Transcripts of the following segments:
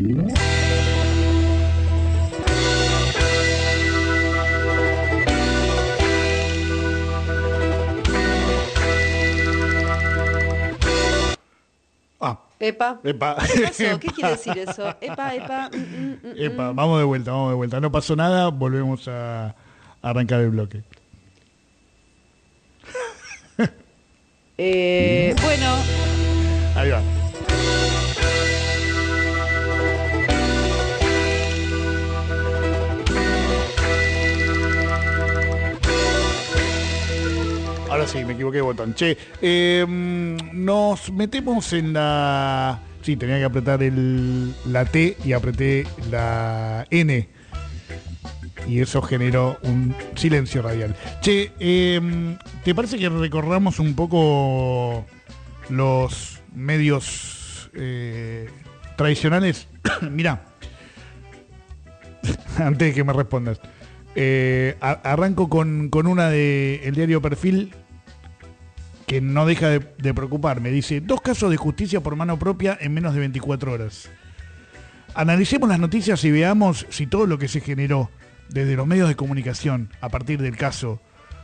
Epa. ¿Qué pasó? ¿Qué quiere decir eso? Epa. Epa, vamos de vuelta. No pasó nada, volvemos a arrancar el bloque. Bueno. Ahí va. Ahora sí, me equivoqué de botón. Che, nos metemos en la... Sí, tenía que apretar la T y apreté la N. Y eso generó un silencio radial. Che, ¿te parece que recorramos un poco los medios tradicionales? Mirá, antes de que me respondas. Arranco con una del diario Perfil que no deja de preocuparme. Dice, 2 casos de justicia por mano propia en menos de 24 horas. Analicemos las noticias y veamos si todo lo que se generó desde los medios de comunicación a partir del caso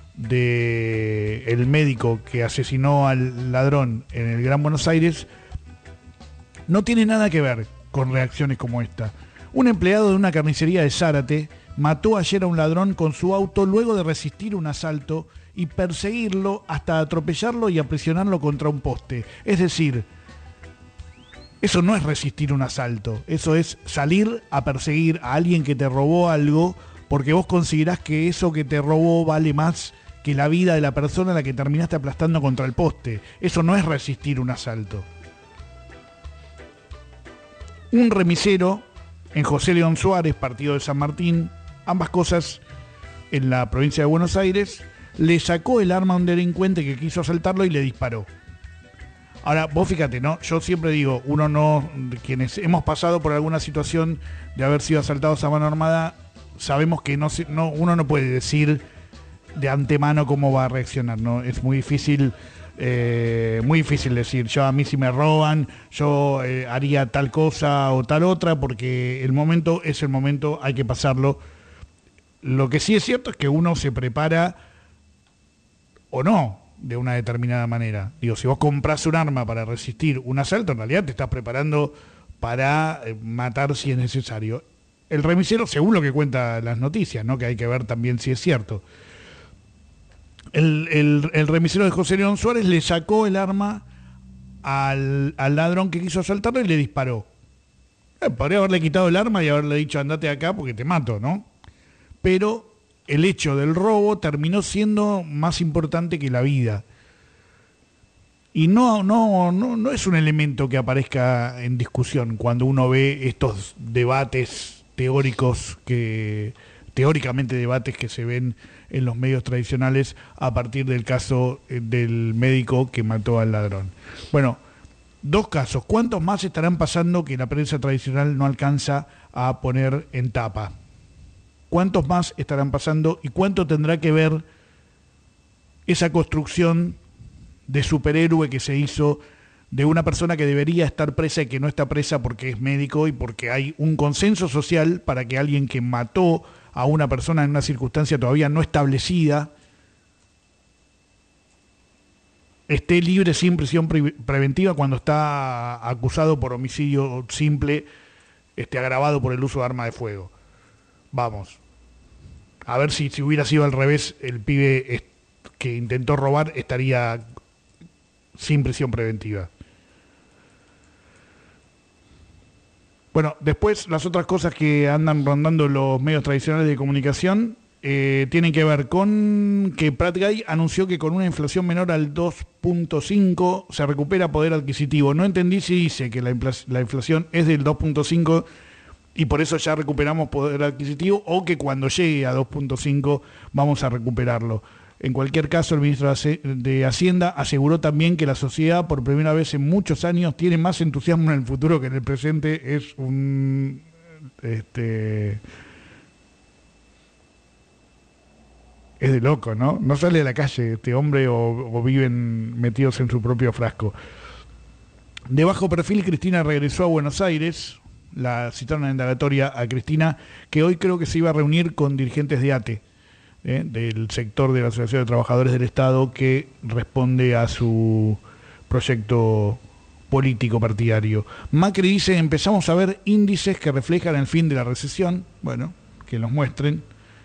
del médico que asesinó al ladrón en el Gran Buenos Aires no tiene nada que ver con reacciones como esta. Un empleado de una carnicería de Zárate mató ayer a un ladrón con su auto luego de resistir un asalto y perseguirlo hasta atropellarlo y aprisionarlo contra un poste. Es decir, eso no es resistir un asalto, eso es salir a perseguir a alguien que te robó algo porque vos considerás que eso que te robó vale más que la vida de la persona a la que terminaste aplastando contra el poste. Eso no es resistir un asalto. Un remisero en José León Suárez, partido de San Martín, ambas cosas en la provincia de Buenos Aires, le sacó el arma a un delincuente que quiso asaltarlo y le disparó. Ahora, vos fíjate, ¿no? Yo siempre digo, uno no, quienes hemos pasado por alguna situación de haber sido asaltados a mano armada, sabemos que uno no puede decir de antemano cómo va a reaccionar, ¿no? Es muy difícil decir, yo a mí si me roban, yo haría tal cosa o tal otra, porque el momento es el momento, hay que pasarlo. Lo que sí es cierto es que uno se prepara o no de una determinada manera. Digo, si vos comprás un arma para resistir un asalto, en realidad te estás preparando para matar si es necesario. El remisero, según lo que cuenta las noticias, ¿no? Que hay que ver también si es cierto. El remisero de José León Suárez le sacó el arma al ladrón que quiso asaltarlo y le disparó. Podría haberle quitado el arma y haberle dicho andate acá porque te mato, ¿no? Pero el hecho del robo terminó siendo más importante que la vida. Y no es un elemento que aparezca en discusión cuando uno ve estos debates teóricamente debates que se ven en los medios tradicionales a partir del caso del médico que mató al ladrón. Bueno, 2 casos. ¿Cuántos más estarán pasando que la prensa tradicional no alcanza a poner en tapa? ¿Cuántos más estarán pasando y cuánto tendrá que ver esa construcción de superhéroe que se hizo de una persona que debería estar presa y que no está presa porque es médico y porque hay un consenso social para que alguien que mató a una persona en una circunstancia todavía no establecida esté libre sin prisión preventiva cuando está acusado por homicidio simple, agravado por el uso de arma de fuego? Vamos, a ver si hubiera sido al revés, el pibe que intentó robar estaría sin prisión preventiva. Bueno, después las otras cosas que andan rondando los medios tradicionales de comunicación tienen que ver con que Prat Gay anunció que con una inflación menor al 2.5 se recupera poder adquisitivo. No entendí si dice que la inflación es del 2.5 y por eso ya recuperamos poder adquisitivo o que cuando llegue a 2.5 vamos a recuperarlo. En cualquier caso, el ministro de Hacienda aseguró también que la sociedad, por primera vez en muchos años, tiene más entusiasmo en el futuro que en el presente. Es un... es de loco, ¿no? No sale a la calle este hombre o viven metidos en su propio frasco. De bajo perfil, Cristina regresó a Buenos Aires. la citaron en indagatoria a Cristina, que hoy creo que se iba a reunir con dirigentes de ATE, del sector de la Asociación de Trabajadores del Estado, que responde a su proyecto político partidario. Macri dice, empezamos a ver índices que reflejan el fin de la recesión. Bueno, que los muestren.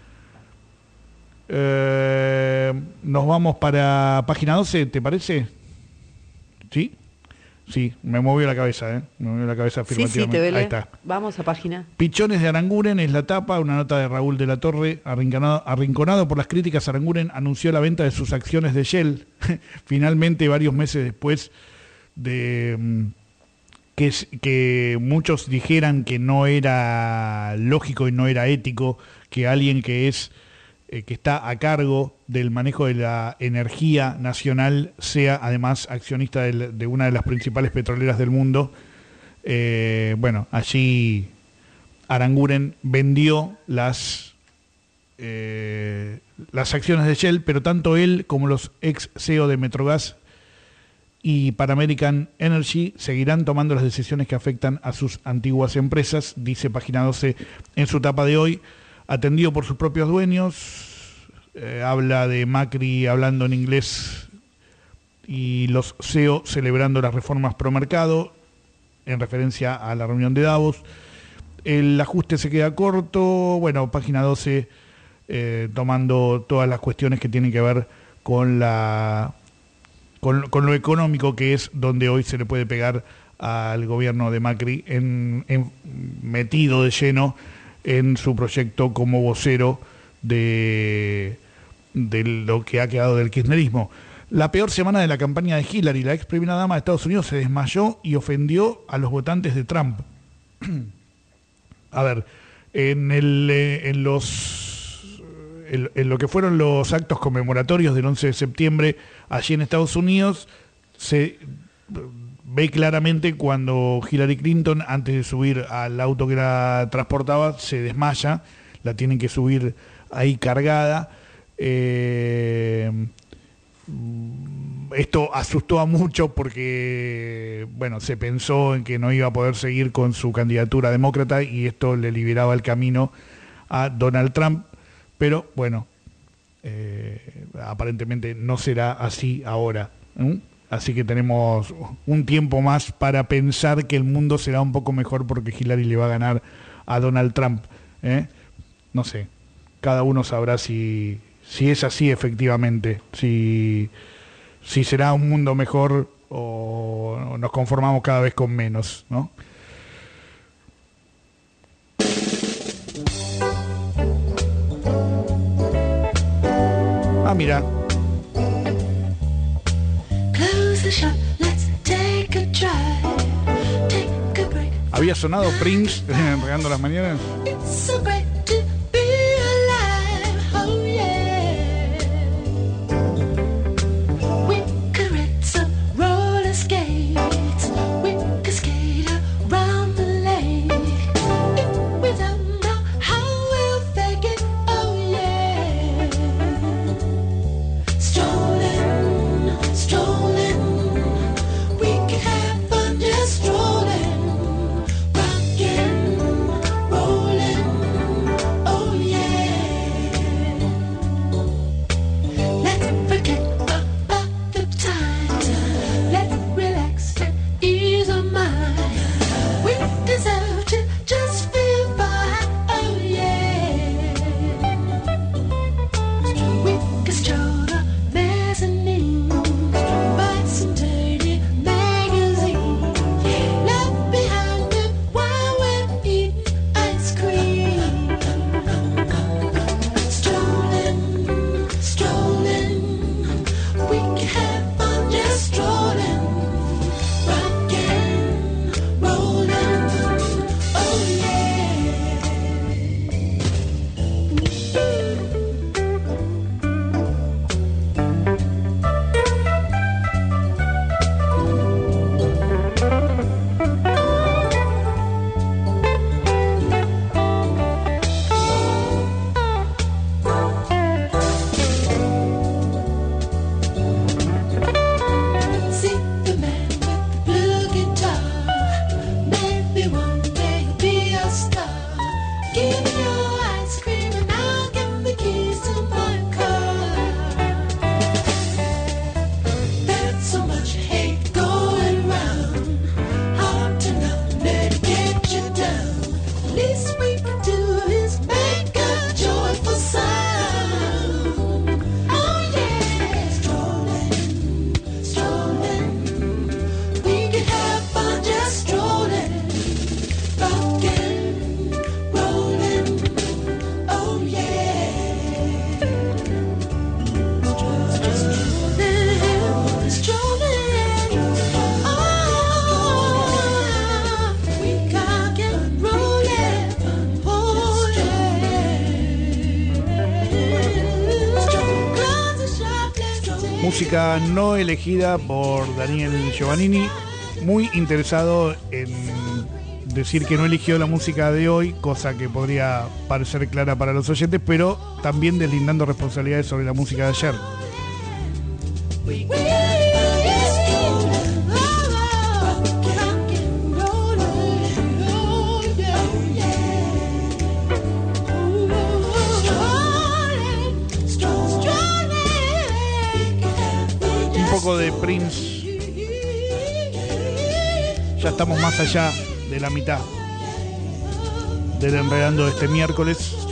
Nos vamos para página 12, ¿te parece? ¿Sí? Sí, me movió la cabeza, me movió la cabeza afirmativamente. Sí, te duele. Ahí está. Vamos a página. Pichones de Aranguren es la tapa, una nota de Raúl de la Torre. Arrinconado por las críticas, Aranguren anunció la venta de sus acciones de Shell. Finalmente, varios meses después de que muchos dijeran que no era lógico y no era ético que alguien que está a cargo del manejo de la energía nacional sea además accionista de una de las principales petroleras del mundo. Bueno, allí Aranguren vendió las acciones de Shell, pero tanto él como los ex CEO de Metrogas y Pan American Energy seguirán tomando las decisiones que afectan a sus antiguas empresas, dice página 12 en su tapa de hoy. Atendido por sus propios dueños, habla de Macri hablando en inglés y los CEO celebrando las reformas pro mercado, en referencia a la reunión de Davos. El ajuste se queda corto, bueno, página 12, tomando todas las cuestiones que tienen que ver con lo económico, que es donde hoy se le puede pegar al gobierno de Macri, metido de lleno en su proyecto como vocero de lo que ha quedado del kirchnerismo. La peor semana de la campaña de Hillary, la ex primera dama de Estados Unidos se desmayó y ofendió a los votantes de Trump. A ver, en lo que fueron los actos conmemoratorios del 11 de septiembre allí en Estados Unidos, se ve claramente cuando Hillary Clinton, antes de subir al auto que la transportaba, se desmaya, la tienen que subir ahí cargada. Esto asustó a muchos porque, bueno, se pensó en que no iba a poder seguir con su candidatura demócrata y esto le liberaba el camino a Donald Trump, pero bueno, aparentemente no será así ahora. Así que tenemos un tiempo más para pensar que el mundo será un poco mejor porque Hillary le va a ganar a Donald Trump. No sé, cada uno sabrá si es así efectivamente, si será un mundo mejor o nos conformamos cada vez con menos, ¿no? Ah, mira. Había sonado Prince regando las mañanas. música no elegida por Daniel Giovannini, muy interesado en decir que no eligió la música de hoy, cosa que podría parecer clara para los oyentes, pero también deslindando responsabilidades sobre la música de ayer. Un poco de Prince. Ya estamos más allá de la mitad del Enredando de este miércoles.